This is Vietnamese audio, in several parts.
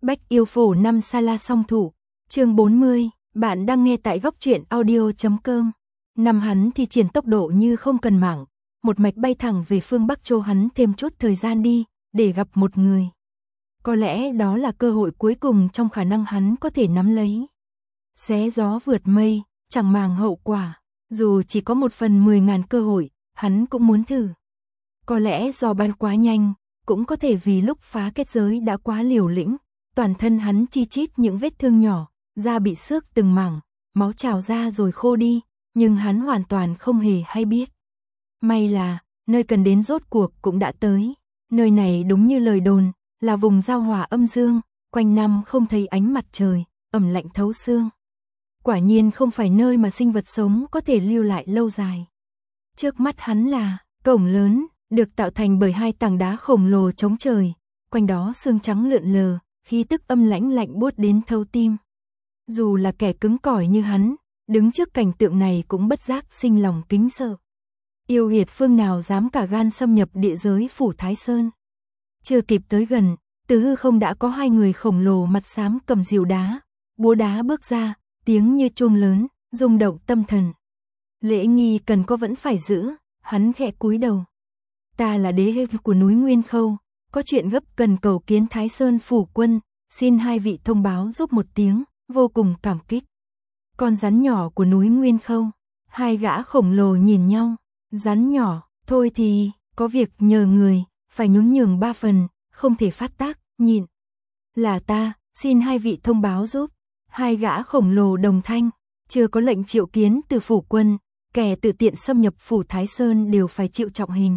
Bách yêu phổ năm Sala song thủ, chương 40, bạn đang nghe tại góc truyện audio.com. Năm hắn thì triển tốc độ như không cần mảng, một mạch bay thẳng về phương Bắc cho hắn thêm chút thời gian đi, để gặp một người. Có lẽ đó là cơ hội cuối cùng trong khả năng hắn có thể nắm lấy. Xé gió vượt mây, chẳng màng hậu quả, dù chỉ có 1/10.000 cơ hội, hắn cũng muốn thử. Có lẽ do bay quá nhanh, cũng có thể vì lúc phá kết giới đã quá liều lĩnh, toàn thân hắn chi chít những vết thương nhỏ, da bị xước từng mảng, máu trào ra rồi khô đi, nhưng hắn hoàn toàn không hề hay biết. May là, nơi cần đến rốt cuộc cũng đã tới. Nơi này đúng như lời đồn, là vùng giao hòa âm dương, quanh năm không thấy ánh mặt trời, ẩm lạnh thấu xương. Quả nhiên không phải nơi mà sinh vật sống có thể lưu lại lâu dài. Trước mắt hắn là cổng lớn, được tạo thành bởi hai tảng đá khổng lồ chống trời, quanh đó sương trắng lượn lờ, khí tức âm lãnh lạnh buốt đến thấu tim. Dù là kẻ cứng cỏi như hắn, đứng trước cảnh tượng này cũng bất giác sinh lòng kính sợ. Yêu hiệt phương nào dám cả gan xâm nhập địa giới phủ Thái Sơn. Chưa kịp tới gần, từ hư không đã có hai người khổng lồ mặt xám cầm rìu đá, búa đá bước ra, tiếng như chuông lớn, rung động tâm thần. Lễ nghi cần có vẫn phải giữ, hắn khẽ cúi đầu. Ta là đế hê của núi Nguyên Khâu, có chuyện gấp cần cầu kiến Thái Sơn phủ quân, xin hai vị thông báo giúp một tiếng, vô cùng cảm kích. Con rắn nhỏ của núi Nguyên Khâu, hai gã khổng lồ nhìn nhau, rắn nhỏ, thôi thì, có việc nhờ người, phải nhún nhường 3 phần, không thể phát tác, nhịn. Là ta, xin hai vị thông báo giúp. Hai gã khổng lồ đồng thanh, chưa có lệnh triệu kiến từ phủ quân, kẻ tự tiện xâm nhập phủ Thái Sơn đều phải chịu trọng hình.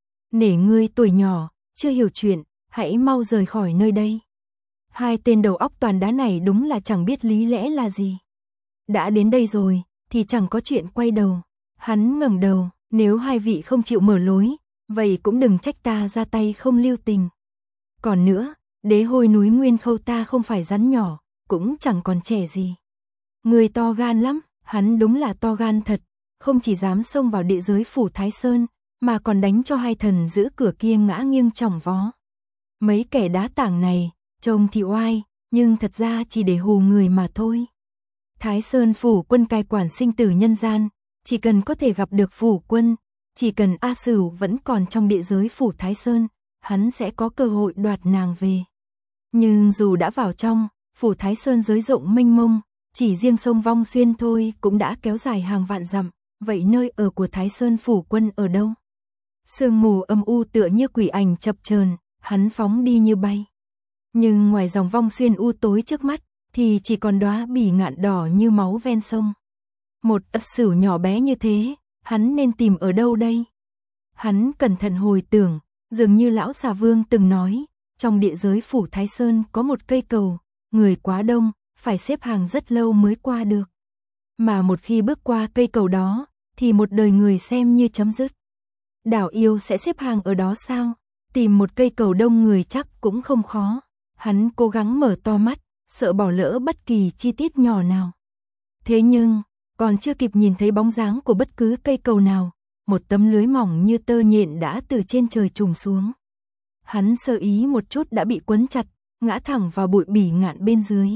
Nể ngươi tuổi nhỏ, chưa hiểu chuyện, hãy mau rời khỏi nơi đây. Hai tên đầu óc toàn đá này đúng là chẳng biết lý lẽ là gì. Đã đến đây rồi, thì chẳng có chuyện quay đầu. Hắn ngẩng đầu, nếu hai vị không chịu mở lối, vậy cũng đừng trách ta ra tay không lưu tình. Còn nữa, đế hôi núi Nguyên Khâu ta không phải rắn nhỏ, cũng chẳng còn trẻ gì. Người to gan lắm, hắn đúng là to gan thật, không chỉ dám xông vào địa giới phủ Thái Sơn, mà còn đánh cho hai thần giữ cửa kia ngã nghiêng chỏng vó. Mấy kẻ đá tảng này, trông thì oai, nhưng thật ra chỉ để hù người mà thôi. Thái Sơn phủ quân cai quản sinh tử nhân gian, chỉ cần có thể gặp được phủ quân, chỉ cần A Sửu vẫn còn trong địa giới phủ Thái Sơn, hắn sẽ có cơ hội đoạt nàng về. Nhưng dù đã vào trong, phủ Thái Sơn giới rộng mênh mông, chỉ riêng sông Vong Xuyên thôi cũng đã kéo dài hàng vạn dặm, vậy nơi ở của Thái Sơn phủ quân ở đâu? Sương mù âm u tựa như quỷ ảnh chập chờn, hắn phóng đi như bay. Nhưng ngoài dòng Vong Xuyên u tối trước mắt, thì chỉ còn đóa bỉ ngạn đỏ như máu ven sông. Một A Sửu nhỏ bé như thế, hắn nên tìm ở đâu đây? Hắn cẩn thận hồi tưởng, dường như lão xà vương từng nói, trong địa giới phủ Thái Sơn có một cây cầu, người quá đông, phải xếp hàng rất lâu mới qua được. Mà một khi bước qua cây cầu đó, thì một đời người xem như chấm dứt. Đảo yêu sẽ xếp hàng ở đó sao? Tìm một cây cầu đông người chắc cũng không khó. Hắn cố gắng mở to mắt, sợ bỏ lỡ bất kỳ chi tiết nhỏ nào. Thế nhưng, còn chưa kịp nhìn thấy bóng dáng của bất cứ cây cầu nào, một tấm lưới mỏng như tơ nhện đã từ trên trời trùng xuống. Hắn sơ ý một chút đã bị quấn chặt, ngã thẳng vào bụi bỉ ngạn bên dưới.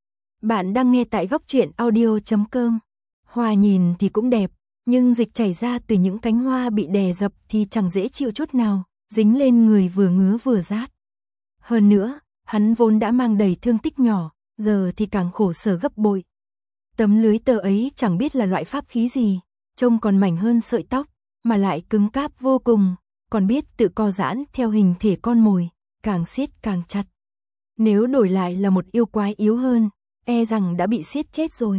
Bạn đang nghe tại góc truyện audio.com. Hoa nhìn thì cũng đẹp, nhưng dịch chảy ra từ những cánh hoa bị đè dập thì chẳng dễ chịu chút nào, dính lên người vừa ngứa vừa rát. Hơn nữa, hắn vốn đã mang đầy thương tích nhỏ, giờ thì càng khổ sở gấp bội. Tấm lưới tơ ấy chẳng biết là loại pháp khí gì, trông còn mảnh hơn sợi tóc, mà lại cứng cáp vô cùng, còn biết tự co giãn theo hình thể con mồi, càng siết càng chặt. Nếu đổi lại là một yêu quái yếu hơn, e rằng đã bị siết chết rồi.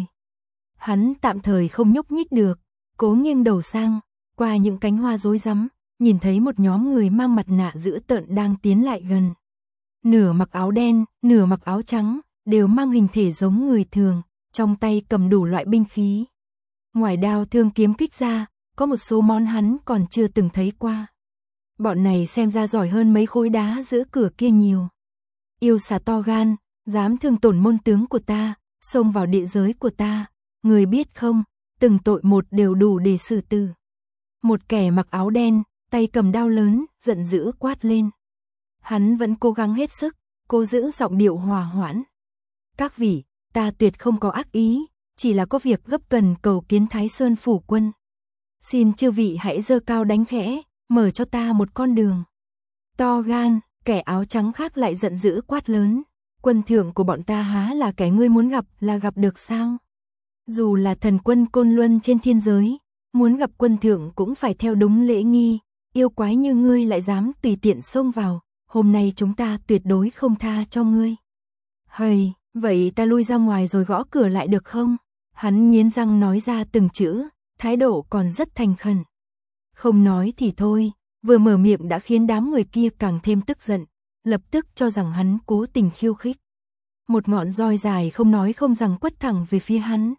Hắn tạm thời không nhúc nhích được, cố nghiêng đầu sang, qua những cánh hoa rối rắm, nhìn thấy một nhóm người mang mặt nạ dữ tợn đang tiến lại gần. Nửa mặc áo đen, nửa mặc áo trắng, đều mang hình thể giống người thường, trong tay cầm đủ loại binh khí. Ngoài đao thương kiếm kích ra, có một số món hắn còn chưa từng thấy qua. Bọn này xem ra giỏi hơn mấy khối đá giữa cửa kia nhiều. Yêu xà to gan, dám thương tổn môn tướng của ta, xông vào địa giới của ta, người biết không, từng tội một đều đủ để xử tử. Một kẻ mặc áo đen, tay cầm đao lớn, giận dữ quát lên. Hắn vẫn cố gắng hết sức, cô giữ giọng điệu hòa hoãn. Các vị, ta tuyệt không có ác ý, chỉ là có việc gấp cần cầu kiến Thái Sơn phủ quân. Xin chư vị hãy giơ cao đánh khẽ, mở cho ta một con đường. To gan, kẻ áo trắng khác lại giận dữ quát lớn. Quân thượng của bọn ta há là kẻ ngươi muốn gặp là gặp được sao? Dù là thần quân Côn Luân trên thiên giới, muốn gặp quân thượng cũng phải theo đúng lễ nghi, yêu quái như ngươi lại dám tùy tiện xông vào, hôm nay chúng ta tuyệt đối không tha cho ngươi. Hầy, vậy ta lui ra ngoài rồi gõ cửa lại được không? Hắn nghiến răng nói ra từng chữ, thái độ còn rất thành khẩn. Không nói thì thôi, vừa mở miệng đã khiến đám người kia càng thêm tức giận, lập tức cho rằng hắn cố tình khiêu khích. Một ngọn roi dài không nói không rằng quất thẳng về phía hắn.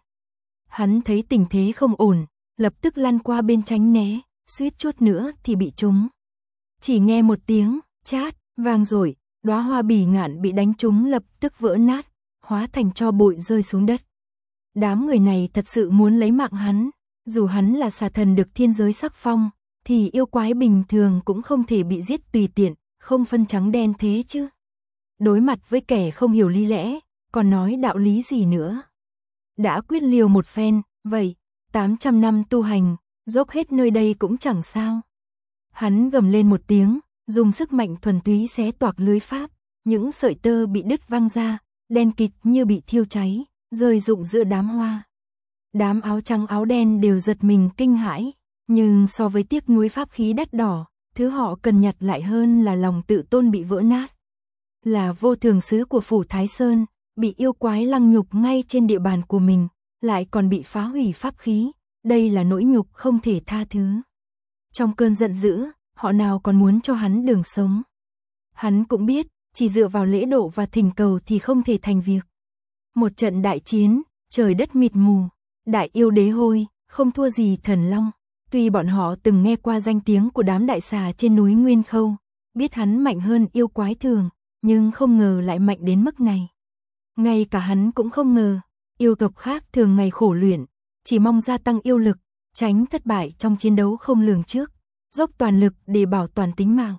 Hắn thấy tình thế không ổn, lập tức lăn qua bên tránh né, suýt chút nữa thì bị trúng. Chỉ nghe một tiếng chát vang rồi, đóa hoa bỉ ngạn bị đánh trúng lập tức vỡ nát, hóa thành tro bụi rơi xuống đất. Đám người này thật sự muốn lấy mạng hắn, dù hắn là xà thần được thiên giới sắc phong, thì yêu quái bình thường cũng không thể bị giết tùy tiện, không phân trắng đen thế chứ. Đối mặt với kẻ không hiểu lý lẽ, còn nói đạo lý gì nữa. Đã quyết liều một phen, vậy, 800 năm tu hành, dốc hết nơi đây cũng chẳng sao. Hắn gầm lên một tiếng, dùng sức mạnh thuần túy xé toạc lưới pháp, những sợi tơ bị đứt văng ra, đen kịt như bị thiêu cháy, rơi rụng giữa đám hoa. Đám áo trắng áo đen đều giật mình kinh hãi, nhưng so với tiếc nuối pháp khí đắt đỏ, thứ họ cần nhặt lại hơn là lòng tự tôn bị vỡ nát. Là vô thường sứ của phủ Thái Sơn, bị yêu quái lăng nhục ngay trên địa bàn của mình, lại còn bị phá hủy pháp khí, đây là nỗi nhục không thể tha thứ. Trong cơn giận dữ, họ nào còn muốn cho hắn đường sống. Hắn cũng biết, chỉ dựa vào lễ độ và thỉnh cầu thì không thể thành việc. Một trận đại chiến, trời đất mịt mù, đại yêu đế hôi, không thua gì thần long. Tuy bọn họ từng nghe qua danh tiếng của đám đại xà trên núi Nguyên Khâu, biết hắn mạnh hơn yêu quái thường, nhưng không ngờ lại mạnh đến mức này. Ngay cả hắn cũng không ngờ, yêu tộc khác thường ngày khổ luyện, chỉ mong gia tăng yêu lực, tránh thất bại trong chiến đấu không lường trước, dốc toàn lực để bảo toàn tính mạng.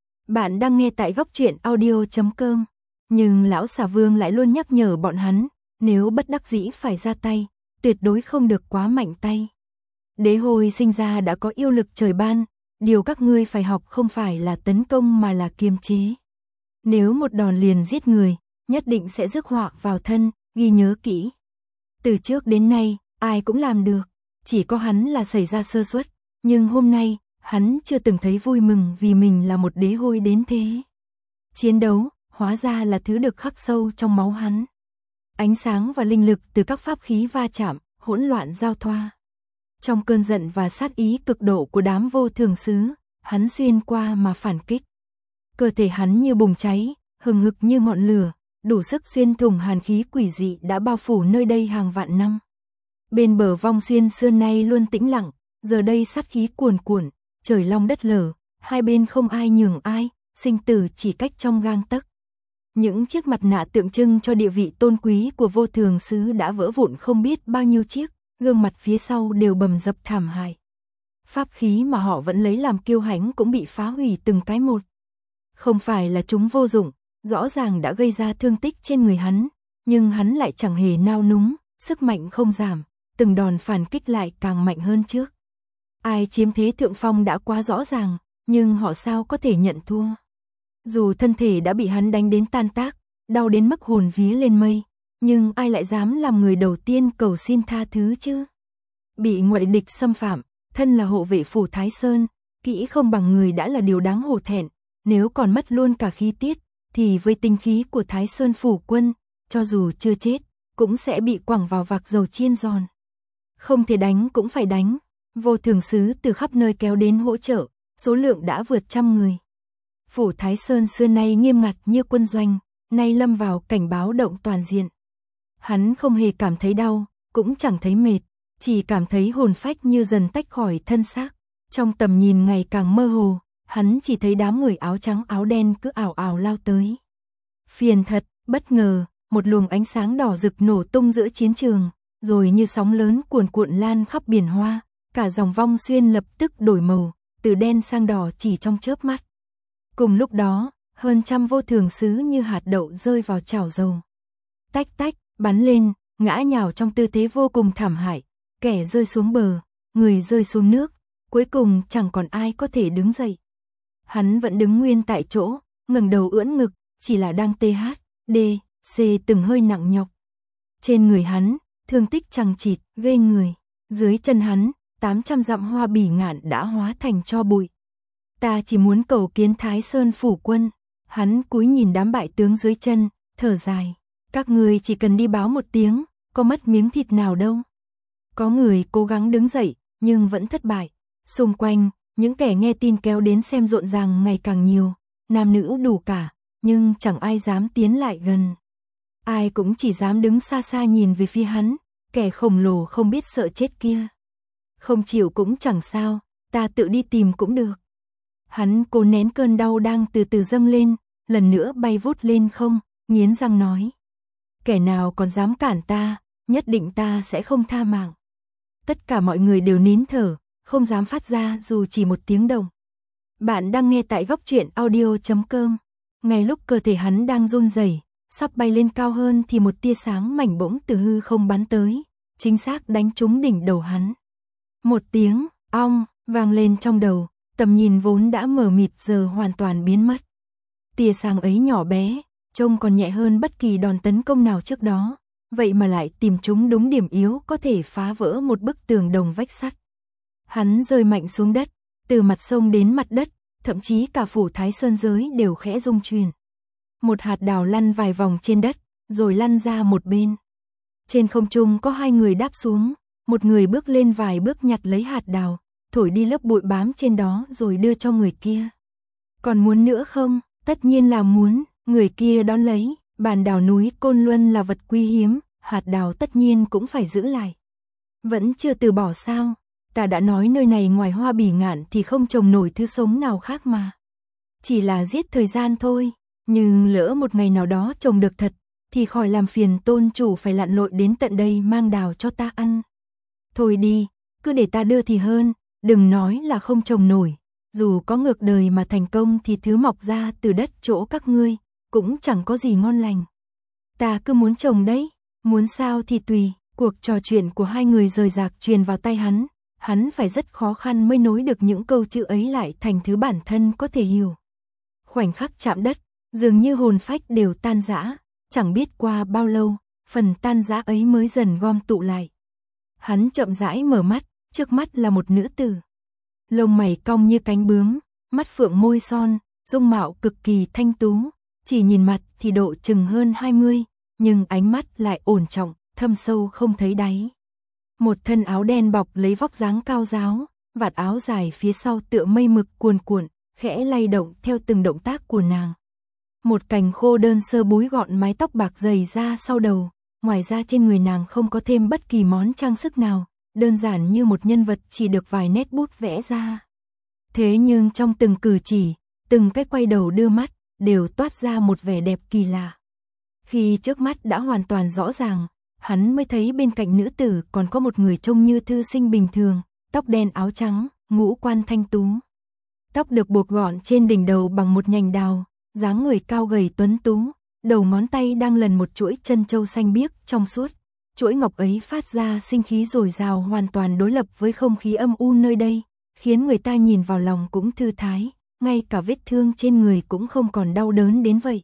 Bạn đang nghe tại góc truyện audio.com, nhưng lão xà vương lại luôn nhắc nhở bọn hắn, nếu bất đắc dĩ phải ra tay, tuyệt đối không được quá mạnh tay. Đế hôi sinh ra đã có yêu lực trời ban, điều các ngươi phải học không phải là tấn công mà là kiềm chế. Nếu một đòn liền giết người, nhất định sẽ rước họa vào thân, ghi nhớ kỹ. Từ trước đến nay, ai cũng làm được, chỉ có hắn là xảy ra sơ suất, nhưng hôm nay, hắn chưa từng thấy vui mừng vì mình là một đế hôi đến thế. Chiến đấu, hóa ra là thứ được khắc sâu trong máu hắn. Ánh sáng và linh lực từ các pháp khí va chạm, hỗn loạn giao thoa. Trong cơn giận và sát ý cực độ của đám vô thường sứ, hắn xuyên qua mà phản kích. Cơ thể hắn như bùng cháy, hừng hực như ngọn lửa, đủ sức xuyên thủng hàn khí quỷ dị đã bao phủ nơi đây hàng vạn năm. Bên bờ Vong Xuyên xưa nay luôn tĩnh lặng, giờ đây sát khí cuồn cuộn, trời long đất lở, hai bên không ai nhường ai, sinh tử chỉ cách trong gang tấc. Những chiếc mặt nạ tượng trưng cho địa vị tôn quý của vô thường sứ đã vỡ vụn không biết bao nhiêu chiếc, gương mặt phía sau đều bầm dập thảm hại. Pháp khí mà họ vẫn lấy làm kiêu hãnh cũng bị phá hủy từng cái một. Không phải là chúng vô dụng, rõ ràng đã gây ra thương tích trên người hắn, nhưng hắn lại chẳng hề nao núng, sức mạnh không giảm, từng đòn phản kích lại càng mạnh hơn trước. Ai chiếm thế thượng phong đã quá rõ ràng, nhưng họ sao có thể nhận thua. Dù thân thể đã bị hắn đánh đến tan tác, đau đến mức hồn vía lên mây, nhưng ai lại dám làm người đầu tiên cầu xin tha thứ chứ? Bị ngoại địch xâm phạm, thân là hộ vệ phủ Thái Sơn, kỹ không bằng người đã là điều đáng hổ thẹn, nếu còn mất luôn cả khí tiết, thì với tinh khí của Thái Sơn phủ quân, cho dù chưa chết, cũng sẽ bị quẳng vào vạc dầu chiên giòn. Không thể đánh cũng phải đánh, vô thường sứ từ khắp nơi kéo đến hỗ trợ, số lượng đã vượt 100 người. Phủ Thái Sơn xưa nay nghiêm ngặt như quân doanh, nay lâm vào cảnh báo động toàn diện. Hắn không hề cảm thấy đau, cũng chẳng thấy mệt, chỉ cảm thấy hồn phách như dần tách khỏi thân xác. Trong tầm nhìn ngày càng mơ hồ, hắn chỉ thấy đám người áo trắng áo đen cứ ào ào lao tới. Phiền thật, bất ngờ, một luồng ánh sáng đỏ rực nổ tung giữa chiến trường, rồi như sóng lớn cuồn cuộn lan khắp biển hoa, cả dòng Vong Xuyên lập tức đổi màu, từ đen sang đỏ chỉ trong chớp mắt. Cùng lúc đó, Hơn trăm vô thường sứ như hạt đậu rơi vào chảo dầu. Tách tách, bắn lên, ngã nhào trong tư thế vô cùng thảm hại, kẻ rơi xuống bờ, người rơi xuống nước, cuối cùng chẳng còn ai có thể đứng dậy. Hắn vẫn đứng nguyên tại chỗ, ngẩng đầu ưỡn ngực, chỉ là đang THD từng hơi nặng nhọc. Trên người hắn, thương tích chằng chịt, ghê người. Dưới chân hắn, 800 dặm Hoa Bỉ Ngạn đã hóa thành tro bụi. Ta chỉ muốn cầu kiến Thái Sơn phủ quân. Hắn cúi nhìn đám bại tướng dưới chân, thở dài. Các người chỉ cần đi báo một tiếng, có mất miếng thịt nào đâu. Có người cố gắng đứng dậy, nhưng vẫn thất bại. Xung quanh, những kẻ nghe tin kéo đến xem rộn ràng ngày càng nhiều. Nam nữ đủ cả, nhưng chẳng ai dám tiến lại gần. Ai cũng chỉ dám đứng xa xa nhìn về phía hắn, kẻ khổng lồ không biết sợ chết kia. Không chịu cũng chẳng sao, ta tự đi tìm cũng được. Hắn cố nén cơn đau đang từ từ dâng lên, lần nữa bay vút lên không, nghiến răng nói. Kẻ nào còn dám cản ta, nhất định ta sẽ không tha mạng. Tất cả mọi người đều nín thở, không dám phát ra dù chỉ một tiếng động. Bạn đang nghe tại góc truyện audio.com. Ngay lúc cơ thể hắn đang run rẩy, sắp bay lên cao hơn thì một tia sáng mảnh bỗng từ hư không bắn tới, chính xác đánh trúng đỉnh đầu hắn. Một tiếng ong vang lên trong đầu, tầm nhìn vốn đã mờ mịt giờ hoàn toàn biến mất. Tia sáng ấy nhỏ bé, trông còn nhẹ hơn bất kỳ đòn tấn công nào trước đó, vậy mà lại tìm trúng đúng điểm yếu có thể phá vỡ một bức tường đồng vách sắt. Hắn rơi mạnh xuống đất, từ mặt sông đến mặt đất, thậm chí cả phủ Thái Sơn giới đều khẽ rung chuyển. Một hạt đào lăn vài vòng trên đất, rồi lăn ra một bên. Trên không trung có hai người đáp xuống, một người bước lên vài bước nhặt lấy hạt đào, thổi đi lớp bụi bám trên đó rồi đưa cho người kia. Còn muốn nữa không? Tất nhiên là muốn, người kia đón lấy, bản đào núi Côn Luân là vật quý hiếm, hạt đào tất nhiên cũng phải giữ lại. Vẫn chưa từ bỏ sao? Ta đã nói nơi này ngoài Hoa Bỉ Ngạn thì không trồng nổi thứ sống nào khác mà. Chỉ là giết thời gian thôi, nhưng lỡ một ngày nào đó trồng được thật, thì khỏi làm phiền tôn chủ phải lặn lội đến tận đây mang đào cho ta ăn. Thôi đi, cứ để ta đưa thì hơn, đừng nói là không trồng nổi. Dù có ngược đời mà thành công thì thứ mọc ra từ đất chỗ các ngươi, cũng chẳng có gì ngon lành. Ta cứ muốn trồng đấy, muốn sao thì tùy. Cuộc trò chuyện của hai người rời rạc truyền vào tay hắn phải rất khó khăn mới nối được những câu chữ ấy lại thành thứ bản thân có thể hiểu. Khoảnh khắc chạm đất, dường như hồn phách đều tan rã, chẳng biết qua bao lâu, phần tan rã ấy mới dần gom tụ lại. Hắn chậm rãi mở mắt, trước mắt là một nữ tử. Lông mày cong như cánh bướm, mắt phượng môi son, dung mạo cực kỳ thanh tú, chỉ nhìn mặt thì độ chừng hơn 20, nhưng ánh mắt lại ổn trọng, thâm sâu không thấy đáy. Một thân áo đen bọc lấy vóc dáng cao ráo, vạt áo dài phía sau tựa mây mực cuồn cuộn, khẽ lay động theo từng động tác của nàng. Một cành khô đơn sơ búi gọn mái tóc bạc dày ra sau đầu, ngoài ra trên người nàng không có thêm bất kỳ món trang sức nào, đơn giản như một nhân vật chỉ được vài nét bút vẽ ra. Thế nhưng trong từng cử chỉ, từng cái quay đầu đưa mắt, đều toát ra một vẻ đẹp kỳ lạ. Khi trước mắt đã hoàn toàn rõ ràng, hắn mới thấy bên cạnh nữ tử còn có một người trông như thư sinh bình thường, tóc đen áo trắng, ngũ quan thanh tú. Tóc được buộc gọn trên đỉnh đầu bằng một nhành đào, dáng người cao gầy tuấn tú, đầu ngón tay đang lần một chuỗi chân châu xanh biếc trong suốt. Chuỗi ngọc ấy phát ra sinh khí dồi dào hoàn toàn đối lập với không khí âm u nơi đây, khiến người ta nhìn vào lòng cũng thư thái, ngay cả vết thương trên người cũng không còn đau đớn đến vậy.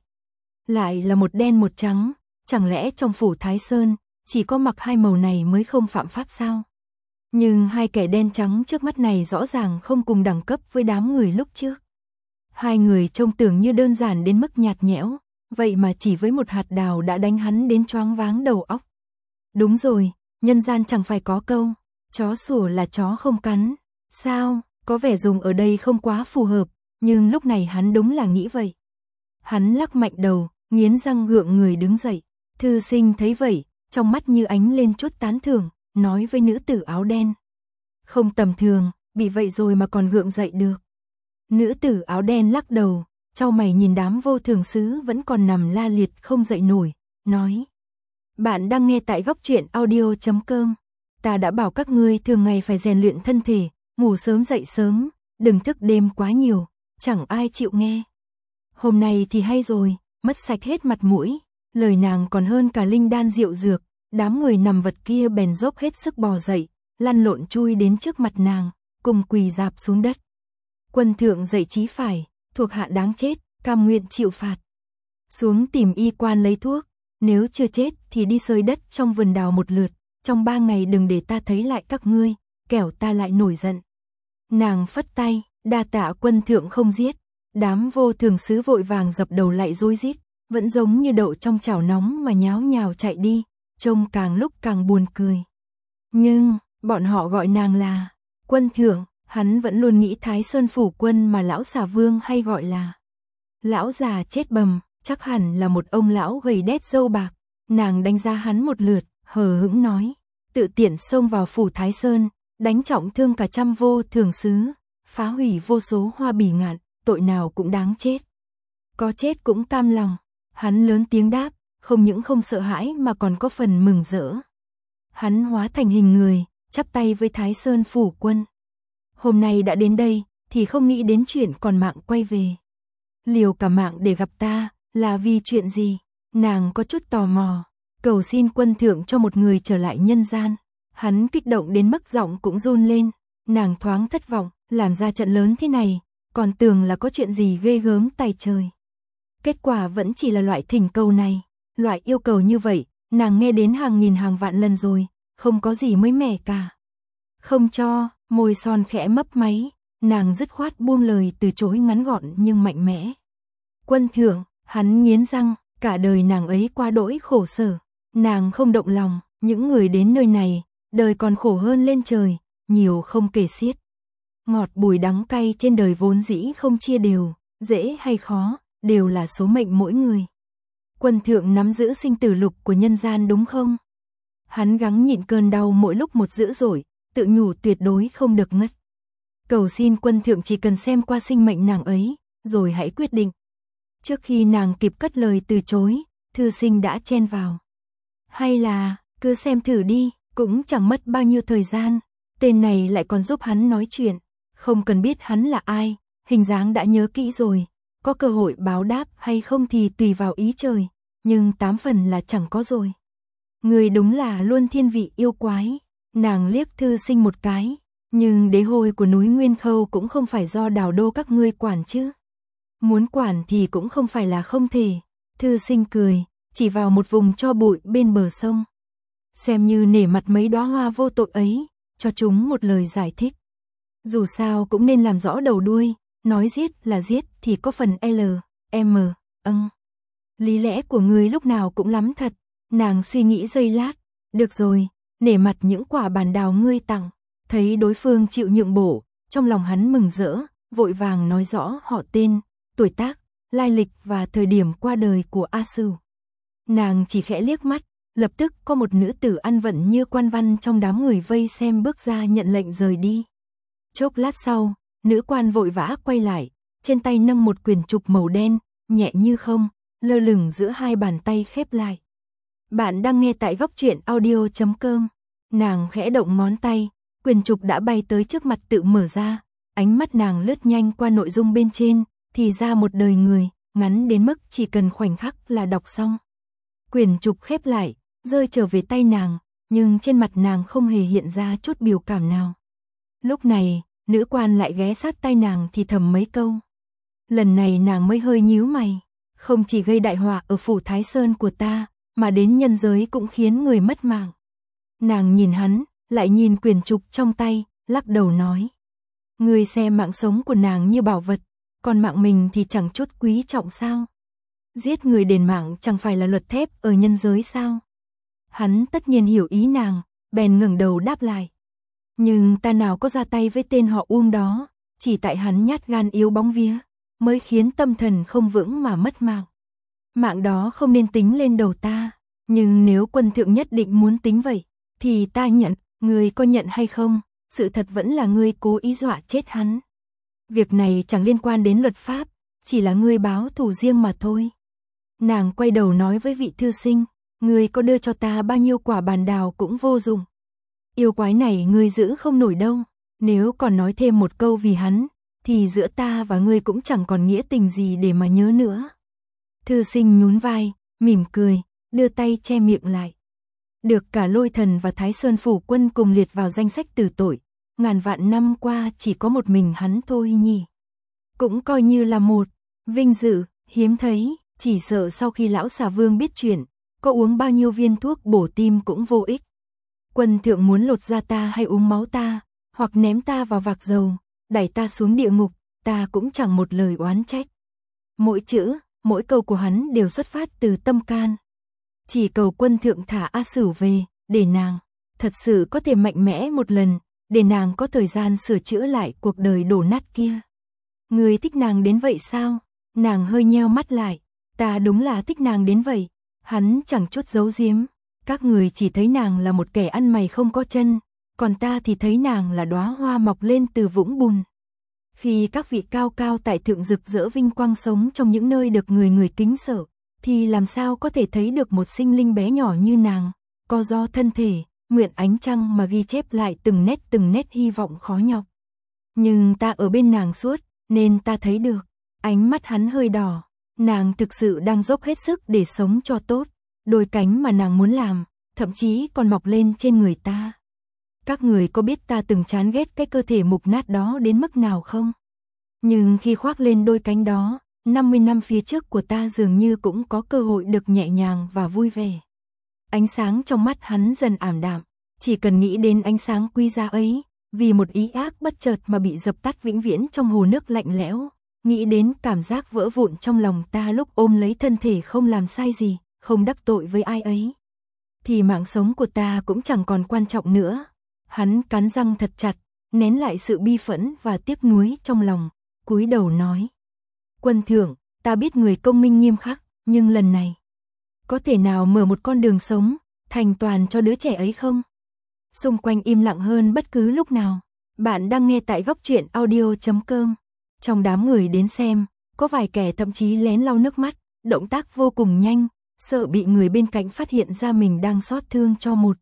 Lại là một đen một trắng, chẳng lẽ trong phủ Thái Sơn, chỉ có mặc hai màu này mới không phạm pháp sao? Nhưng hai kẻ đen trắng trước mắt này rõ ràng không cùng đẳng cấp với đám người lúc trước. Hai người trông tưởng như đơn giản đến mức nhạt nhẽo, vậy mà chỉ với một hạt đào đã đánh hắn đến choáng váng đầu óc. Đúng rồi, nhân gian chẳng phải có câu, chó sủa là chó không cắn. Sao, có vẻ dùng ở đây không quá phù hợp, nhưng lúc này hắn đúng là nghĩ vậy. Hắn lắc mạnh đầu, nghiến răng gượng người đứng dậy. Thư sinh thấy vậy, trong mắt như ánh lên chút tán thưởng, nói với nữ tử áo đen. Không tầm thường, bị vậy rồi mà còn gượng dậy được. Nữ tử áo đen lắc đầu, chau mày nhìn đám vô thường sứ vẫn còn nằm la liệt không dậy nổi, nói. Bạn đang nghe tại góc truyện audio.com. Ta đã bảo các ngươi thường ngày phải rèn luyện thân thể, ngủ sớm dậy sớm, đừng thức đêm quá nhiều, chẳng ai chịu nghe. Hôm nay thì hay rồi, mất sạch hết mặt mũi, lời nàng còn hơn cả linh đan rượu dược, đám người nằm vật kia bèn dốc hết sức bò dậy, lăn lộn chui đến trước mặt nàng, cùng quỳ rạp xuống đất. Quân thượng dậy chí phải, thuộc hạ đáng chết, cam nguyện chịu phạt. Xuống tìm y quan lấy thuốc, nếu chưa chết thì đi xới đất trong vườn đào một lượt, trong 3 ngày đừng để ta thấy lại các ngươi, kẻo ta lại nổi giận. Nàng phất tay, đa tạ quân thượng không giết, đám vô thường sứ vội vàng dập đầu lại rối rít, vẫn giống như đậu trong chảo nóng mà nháo nhào chạy đi, trông càng lúc càng buồn cười. Nhưng, bọn họ gọi nàng là quân thượng, hắn vẫn luôn nghĩ Thái Sơn phủ quân mà lão xà vương hay gọi là lão già chết bầm, chắc hẳn là một ông lão gầy đét râu bạc. Nàng đánh giá hắn một lượt, hờ hững nói, tự tiện xông vào phủ Thái Sơn, đánh trọng thương cả trăm vô thường sứ, phá hủy vô số hoa bỉ ngạn, tội nào cũng đáng chết. Có chết cũng cam lòng. Hắn lớn tiếng đáp, không những không sợ hãi mà còn có phần mừng rỡ. Hắn hóa thành hình người, chắp tay với Thái Sơn phủ quân. Hôm nay đã đến đây, thì không nghĩ đến chuyện còn mạng quay về. Liều cả mạng để gặp ta, là vì chuyện gì? Nàng có chút tò mò, cầu xin quân thượng cho một người trở lại nhân gian. Hắn kích động đến mức giọng cũng run lên. Nàng thoáng thất vọng, làm ra trận lớn thế này, còn tưởng là có chuyện gì ghê gớm tày trời. Kết quả vẫn chỉ là loại thỉnh cầu này, loại yêu cầu như vậy, nàng nghe đến hàng nghìn hàng vạn lần rồi, không có gì mới mẻ cả. Không cho, môi son khẽ mấp máy, nàng dứt khoát buông lời từ chối ngắn gọn nhưng mạnh mẽ. Quân thượng, hắn nghiến răng, cả đời nàng ấy qua đỗi khổ sở, nàng không động lòng, những người đến nơi này, đời còn khổ hơn lên trời, nhiều không kể xiết. Ngọt bùi đắng cay trên đời vốn dĩ không chia đều, dễ hay khó, đều là số mệnh mỗi người. Quân thượng nắm giữ sinh tử lục của nhân gian đúng không? Hắn gắng nhịn cơn đau mỗi lúc một dữ dội, tự nhủ tuyệt đối không được ngất. Cầu xin quân thượng chỉ cần xem qua sinh mệnh nàng ấy, rồi hãy quyết định. Trước khi nàng kịp cất lời từ chối, thư sinh đã chen vào. Hay là, cứ xem thử đi, cũng chẳng mất bao nhiêu thời gian, tên này lại còn giúp hắn nói chuyện, không cần biết hắn là ai, hình dáng đã nhớ kỹ rồi, có cơ hội báo đáp hay không thì tùy vào ý trời, nhưng 8 phần là chẳng có rồi. Người đúng là luôn thiên vị yêu quái, nàng liếc thư sinh một cái, nhưng đế hôi của núi Nguyên Khâu cũng không phải do Đào Đô các ngươi quản chứ. Muốn quản thì cũng không phải là không thể, thư sinh cười, chỉ vào một vùng tro bụi bên bờ sông. Xem như nể mặt mấy đóa hoa vô tội ấy, cho chúng một lời giải thích. Dù sao cũng nên làm rõ đầu đuôi, nói giết là giết thì có phần L, M, lý lẽ của người lúc nào cũng lắm thật, nàng suy nghĩ giây lát, được rồi, nể mặt những quả bản đào ngươi tặng, thấy đối phương chịu nhượng bộ, trong lòng hắn mừng rỡ, vội vàng nói rõ họ tên, tuổi tác, lai lịch và thời điểm qua đời của A Sửu. Nàng chỉ khẽ liếc mắt, lập tức có một nữ tử ăn vận như quan văn trong đám người vây xem bước ra nhận lệnh rời đi. Chốc lát sau, nữ quan vội vã quay lại, trên tay nâng một quyển trục màu đen, nhẹ như không, lơ lửng giữa hai bàn tay khép lại. Bạn đang nghe tại góc truyện audio.com. Nàng khẽ động ngón tay, quyển trục đã bay tới trước mặt tự mở ra, ánh mắt nàng lướt nhanh qua nội dung bên trên, thì ra một đời người, ngắn đến mức chỉ cần khoảnh khắc là đọc xong. Quyển trục khép lại, rơi trở về tay nàng, nhưng trên mặt nàng không hề hiện ra chút biểu cảm nào. Lúc này, nữ quan lại ghé sát tai nàng thì thầm mấy câu. Lần này nàng mới hơi nhíu mày, không chỉ gây đại họa ở phủ Thái Sơn của ta, mà đến nhân giới cũng khiến người mất mạng. Nàng nhìn hắn, lại nhìn quyển trục trong tay, lắc đầu nói. Người xem mạng sống của nàng như bảo vật, còn mạng mình thì chẳng chút quý trọng sao? Giết người đền mạng chẳng phải là luật thép ở nhân giới sao? Hắn tất nhiên hiểu ý nàng, bèn ngẩng đầu đáp lại. Nhưng ta nào có ra tay với tên họ Uông đó, chỉ tại hắn nhát gan yếu bóng vía, mới khiến tâm thần không vững mà mất mạng. Mạng đó không nên tính lên đầu ta, nhưng nếu quân thượng nhất định muốn tính vậy, thì ta nhận, người có nhận hay không, sự thật vẫn là ngươi cố ý dọa chết hắn. Việc này chẳng liên quan đến luật pháp, chỉ là ngươi báo thù riêng mà thôi. Nàng quay đầu nói với vị thư sinh, ngươi có đưa cho ta bao nhiêu quả bàn đào cũng vô dụng. Yêu quái này ngươi giữ không nổi đâu, nếu còn nói thêm một câu vì hắn, thì giữa ta và ngươi cũng chẳng còn nghĩa tình gì để mà nhớ nữa. Thư Sinh nhún vai, mỉm cười, đưa tay che miệng lại. Được cả Lôi Thần và Thái Sơn Phủ Quân cùng liệt vào danh sách tử tội, ngàn vạn năm qua chỉ có một mình hắn thôi nhỉ. Cũng coi như là một vinh dự, hiếm thấy, chỉ sợ sau khi lão xà vương biết chuyện, có uống bao nhiêu viên thuốc bổ tim cũng vô ích. Quân thượng muốn lột da ta hay uống máu ta, hoặc ném ta vào vạc dầu, đẩy ta xuống địa ngục, ta cũng chẳng một lời oán trách. Mỗi chữ, mỗi câu của hắn đều xuất phát từ tâm can. Chỉ cầu quân thượng thả A Sửu về, để nàng thật sự có thể mạnh mẽ một lần, để nàng có thời gian sửa chữa lại cuộc đời đổ nát kia. Ngươi thích nàng đến vậy sao? Nàng hơi nheo mắt lại. Ta đúng là thích nàng đến vậy. Hắn chẳng chút giấu giếm. Các người chỉ thấy nàng là một kẻ ăn mày không có chân, còn ta thì thấy nàng là đóa hoa mọc lên từ vũng bùn. Khi các vị cao cao tại thượng rực rỡ vinh quang sống trong những nơi được người người kính sợ, thì làm sao có thể thấy được một sinh linh bé nhỏ như nàng, co ro thân thể, mượn ánh trăng mà ghi chép lại từng nét hy vọng khó nhọc. Nhưng ta ở bên nàng suốt, nên ta thấy được. Ánh mắt hắn hơi đỏ, nàng thực sự đang dốc hết sức để sống cho tốt. Đôi cánh mà nàng muốn làm, thậm chí còn mọc lên trên người ta. Các người có biết ta từng chán ghét cái cơ thể mục nát đó đến mức nào không? Nhưng khi khoác lên đôi cánh đó, 50 năm phía trước của ta dường như cũng có cơ hội được nhẹ nhàng và vui vẻ. Ánh sáng trong mắt hắn dần ảm đạm, chỉ cần nghĩ đến ánh sáng quý giá ấy, vì một ý ác bất chợt mà bị dập tắt vĩnh viễn trong hồ nước lạnh lẽo, nghĩ đến cảm giác vỡ vụn trong lòng ta lúc ôm lấy thân thể không làm sai gì, không đắc tội với ai ấy, thì mạng sống của ta cũng chẳng còn quan trọng nữa. Hắn cắn răng thật chặt, nén lại sự bi phẫn và tiếc nuối trong lòng, cúi đầu nói: Quân thượng, ta biết người công minh nghiêm khắc, nhưng lần này, có thể nào mở một con đường sống, thành toàn cho đứa trẻ ấy không? Xung quanh im lặng hơn bất cứ lúc nào. Bạn đang nghe tại Góc Truyện Audio.com. Trong đám người đến xem, có vài kẻ thậm chí lén lau nước mắt, động tác vô cùng nhanh, sợ bị người bên cạnh phát hiện ra mình đang xót thương cho một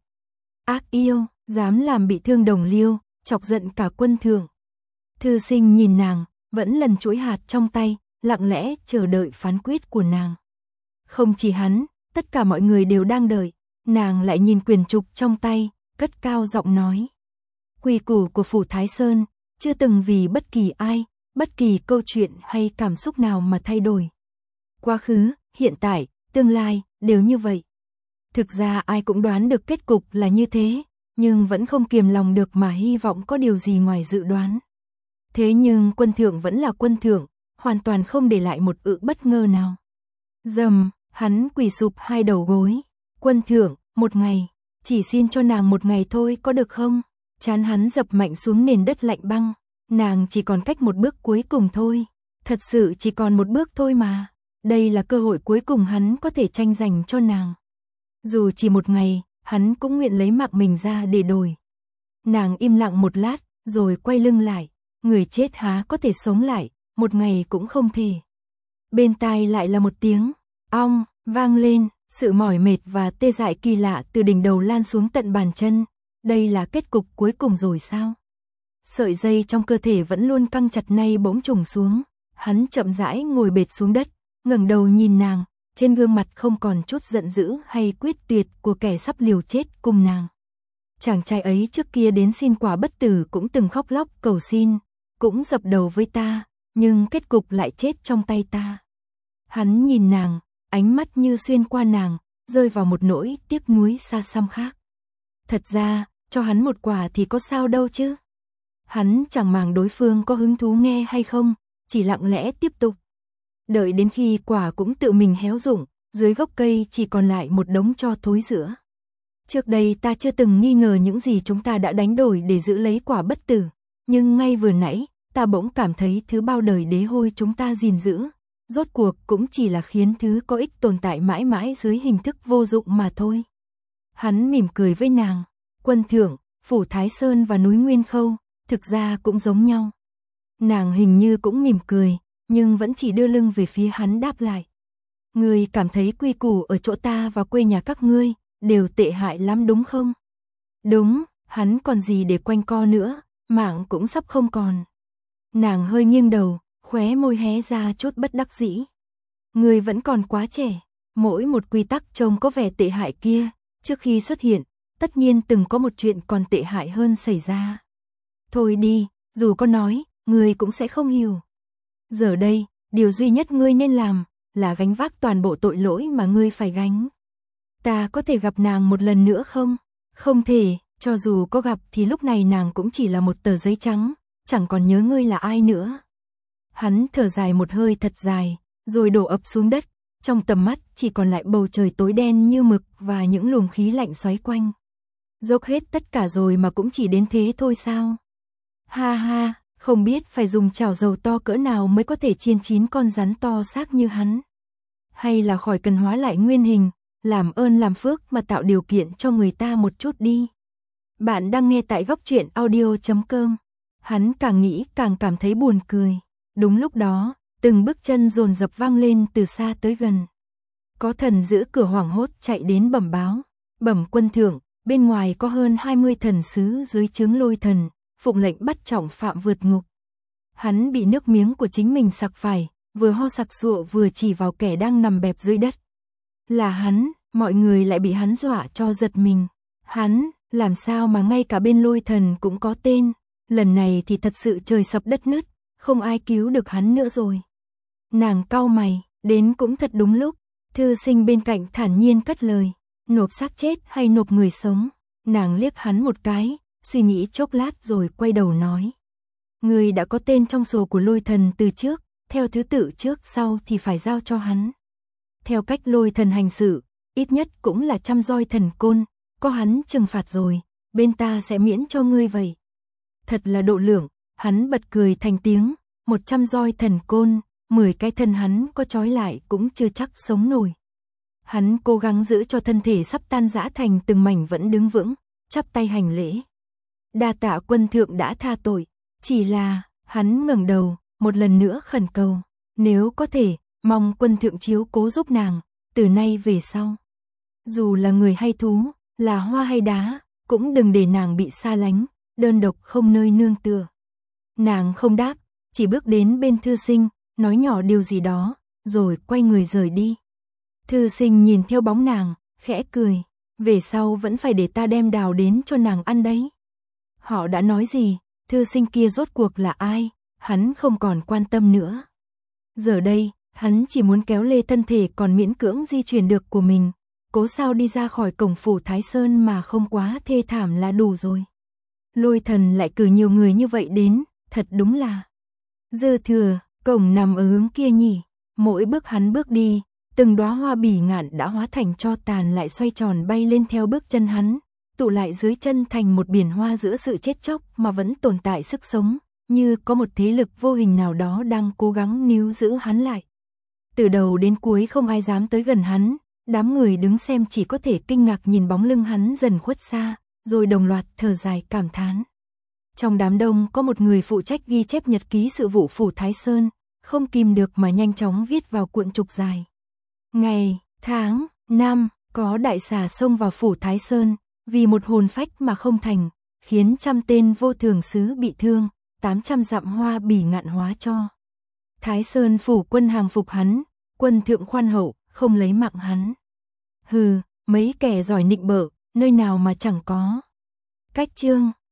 ác yêu, dám làm bị thương đồng liêu, chọc giận cả quân thượng. Thư Sinh nhìn nàng, vẫn lần chuỗi hạt trong tay, lặng lẽ chờ đợi phán quyết của nàng. Không chỉ hắn, tất cả mọi người đều đang đợi, nàng lại nhìn quyền trục trong tay, cất cao giọng nói: Quy củ của phủ Thái Sơn, chưa từng vì bất kỳ ai, bất kỳ câu chuyện hay cảm xúc nào mà thay đổi. Quá khứ, hiện tại, tương lai, đều như vậy. Thực ra ai cũng đoán được kết cục là như thế, nhưng vẫn không kiềm lòng được mà hy vọng có điều gì ngoài dự đoán. Thế nhưng quân thượng vẫn là quân thượng, hoàn toàn không để lại một bất ngờ nào. Dầm, hắn quỳ sụp hai đầu gối. Quân thượng, một ngày, chỉ xin cho nàng một ngày thôi có được không? Trán hắn dập mạnh xuống nền đất lạnh băng. Nàng chỉ còn cách một bước cuối cùng thôi. Thật sự chỉ còn một bước thôi mà. Đây là cơ hội cuối cùng hắn có thể tranh giành cho nàng. Dù chỉ một ngày, hắn cũng nguyện lấy mạng mình ra để đổi. Nàng im lặng một lát, rồi quay lưng lại. Người chết há có thể sống lại, một ngày cũng không thể. Bên tai lại là một tiếng ong vang lên, sự mỏi mệt và tê dại kỳ lạ từ đỉnh đầu lan xuống tận bàn chân. Đây là kết cục cuối cùng rồi sao? Sợi dây trong cơ thể vẫn luôn căng chặt nay bỗng trùng xuống. Hắn chậm rãi ngồi bệt xuống đất, ngẩng đầu nhìn nàng, trên gương mặt không còn chút giận dữ hay quyết tuyệt của kẻ sắp liều chết cùng nàng. Chàng trai ấy trước kia đến xin quả bất tử cũng từng khóc lóc cầu xin, cũng dập đầu với ta, nhưng kết cục lại chết trong tay ta. Hắn nhìn nàng, ánh mắt như xuyên qua nàng, rơi vào một nỗi tiếc nuối xa xăm khác. Thật ra, cho hắn một quả thì có sao đâu chứ. Hắn chẳng màng đối phương có hứng thú nghe hay không, chỉ lặng lẽ tiếp tục. Đợi đến khi quả cũng tự mình héo rụng, dưới gốc cây chỉ còn lại một đống tro thối rữa. Trước đây ta chưa từng nghi ngờ những gì chúng ta đã đánh đổi để giữ lấy quả bất tử, nhưng ngay vừa nãy, ta bỗng cảm thấy thứ bao đời đế hôi chúng ta gìn giữ, rốt cuộc cũng chỉ là khiến thứ có ích tồn tại mãi mãi dưới hình thức vô dụng mà thôi. Hắn mỉm cười với nàng: Quân thượng, phủ Thái Sơn và núi Nguyên Khâu, thực ra cũng giống nhau. Nàng hình như cũng mỉm cười, nhưng vẫn chỉ đưa lưng về phía hắn đáp lại: Ngươi cảm thấy quy củ ở chỗ ta và quê nhà các ngươi đều tệ hại lắm đúng không? Đúng, hắn còn gì để quanh co nữa, mạng cũng sắp không còn. Nàng hơi nghiêng đầu, khóe môi hé ra chút bất đắc dĩ. Ngươi vẫn còn quá trẻ, mỗi một quy tắc trông có vẻ tệ hại kia, trước khi xuất hiện, tất nhiên từng có một chuyện còn tệ hại hơn xảy ra. Thôi đi, dù có nói, ngươi cũng sẽ không hiểu. Giờ đây, điều duy nhất ngươi nên làm, là gánh vác toàn bộ tội lỗi mà ngươi phải gánh. Ta có thể gặp nàng một lần nữa không? Không thể, cho dù có gặp thì lúc này nàng cũng chỉ là một tờ giấy trắng, chẳng còn nhớ ngươi là ai nữa. Hắn thở dài một hơi thật dài, rồi đổ ập xuống đất, trong tầm mắt chỉ còn lại bầu trời tối đen như mực và những luồng khí lạnh xoáy quanh. Dốc hết tất cả rồi mà cũng chỉ đến thế thôi sao? Ha ha, không biết phải dùng chảo dầu to cỡ nào mới có thể chiên chín con rắn to xác như hắn. Hay là khỏi cần hóa lại nguyên hình, làm ơn làm phước mà tạo điều kiện cho người ta một chút đi. Bạn đang nghe tại Góc Truyện Audio.com. Hắn càng nghĩ càng cảm thấy buồn cười. Đúng lúc đó, từng bước chân dồn dập vang lên từ xa tới gần. Có thần giữ cửa hoảng hốt chạy đến bẩm báo. Bẩm quân thượng, bên ngoài có hơn 20 thần sứ dưới trướng Lôi Thần, phụng lệnh bắt trọng phạm vượt ngục. Hắn bị nước miếng của chính mình sặc phải, vừa ho sặc sụa vừa chỉ vào kẻ đang nằm bẹp dưới đất. Là hắn, mọi người lại bị hắn dọa cho giật mình. Hắn, làm sao mà ngay cả bên Lôi Thần cũng có tên. Lần này thì thật sự trời sập đất nứt, không ai cứu được hắn nữa rồi. Nàng cau mày, đến cũng thật đúng lúc. Thư sinh bên cạnh thản nhiên cất lời, nộp xác chết hay nộp người sống? Nàng liếc hắn một cái, suy nghĩ chốc lát rồi quay đầu nói. Người đã có tên trong sổ của Lôi Thần từ trước, theo thứ tự trước sau thì phải giao cho hắn. Theo cách Lôi Thần hành sự, ít nhất cũng là 100 roi thần côn, có hắn trừng phạt rồi, bên ta sẽ miễn cho ngươi vậy. Thật là độ lượng, hắn bật cười thành tiếng, 100 roi thần côn, 10 cái thân hắn có trói lại cũng chưa chắc sống nổi. Hắn cố gắng giữ cho thân thể sắp tan rã thành từng mảnh vẫn đứng vững, chắp tay hành lễ. Đa tạ quân thượng đã tha tội, chỉ là, hắn ngẩng đầu, một lần nữa khẩn cầu, nếu có thể, mong quân thượng chiếu cố giúp nàng, từ nay về sau. Dù là người hay thú, là hoa hay đá, cũng đừng để nàng bị xa lánh, đơn độc không nơi nương tựa. Nàng không đáp, chỉ bước đến bên thư sinh, nói nhỏ điều gì đó, rồi quay người rời đi. Thư sinh nhìn theo bóng nàng, khẽ cười, về sau vẫn phải để ta đem đào đến cho nàng ăn đấy. Họ đã nói gì, thư sinh kia rốt cuộc là ai, hắn không còn quan tâm nữa. Giờ đây, hắn chỉ muốn kéo lê thân thể còn miễn cưỡng di chuyển được của mình, cố sao đi ra khỏi cổng phủ Thái Sơn mà không quá thê thảm là đủ rồi. Lôi Thần lại cử nhiều người như vậy đến, thật đúng là dư thừa. Cổng nằm ở hướng kia nhỉ, mỗi bước hắn bước đi, từng đóa hoa bỉ ngạn đã hóa thành tro tàn lại xoay tròn bay lên theo bước chân hắn, tụ lại dưới chân thành một biển hoa giữa sự chết chóc mà vẫn tồn tại sức sống, như có một thế lực vô hình nào đó đang cố gắng níu giữ hắn lại. Từ đầu đến cuối không ai dám tới gần hắn, đám người đứng xem chỉ có thể kinh ngạc nhìn bóng lưng hắn dần khuất xa, rồi đồng loạt thở dài cảm thán. Trong đám đông có một người phụ trách ghi chép nhật ký sự vụ phủ Thái Sơn, không kìm được mà nhanh chóng viết vào cuộn trục dài. Ngày, tháng, năm, có đại xà xông vào phủ Thái Sơn, vì một hồn phách mà không thành, khiến 100 tên vô thường sứ bị thương, 800 dặm hoa bỉ ngạn hóa cho. Thái Sơn phủ quân hàng phục hắn, quân thượng khoan hậu, không lấy mạng hắn. Hừ, mấy kẻ giỏi nịnh bợ, nơi nào mà chẳng có. Cách chương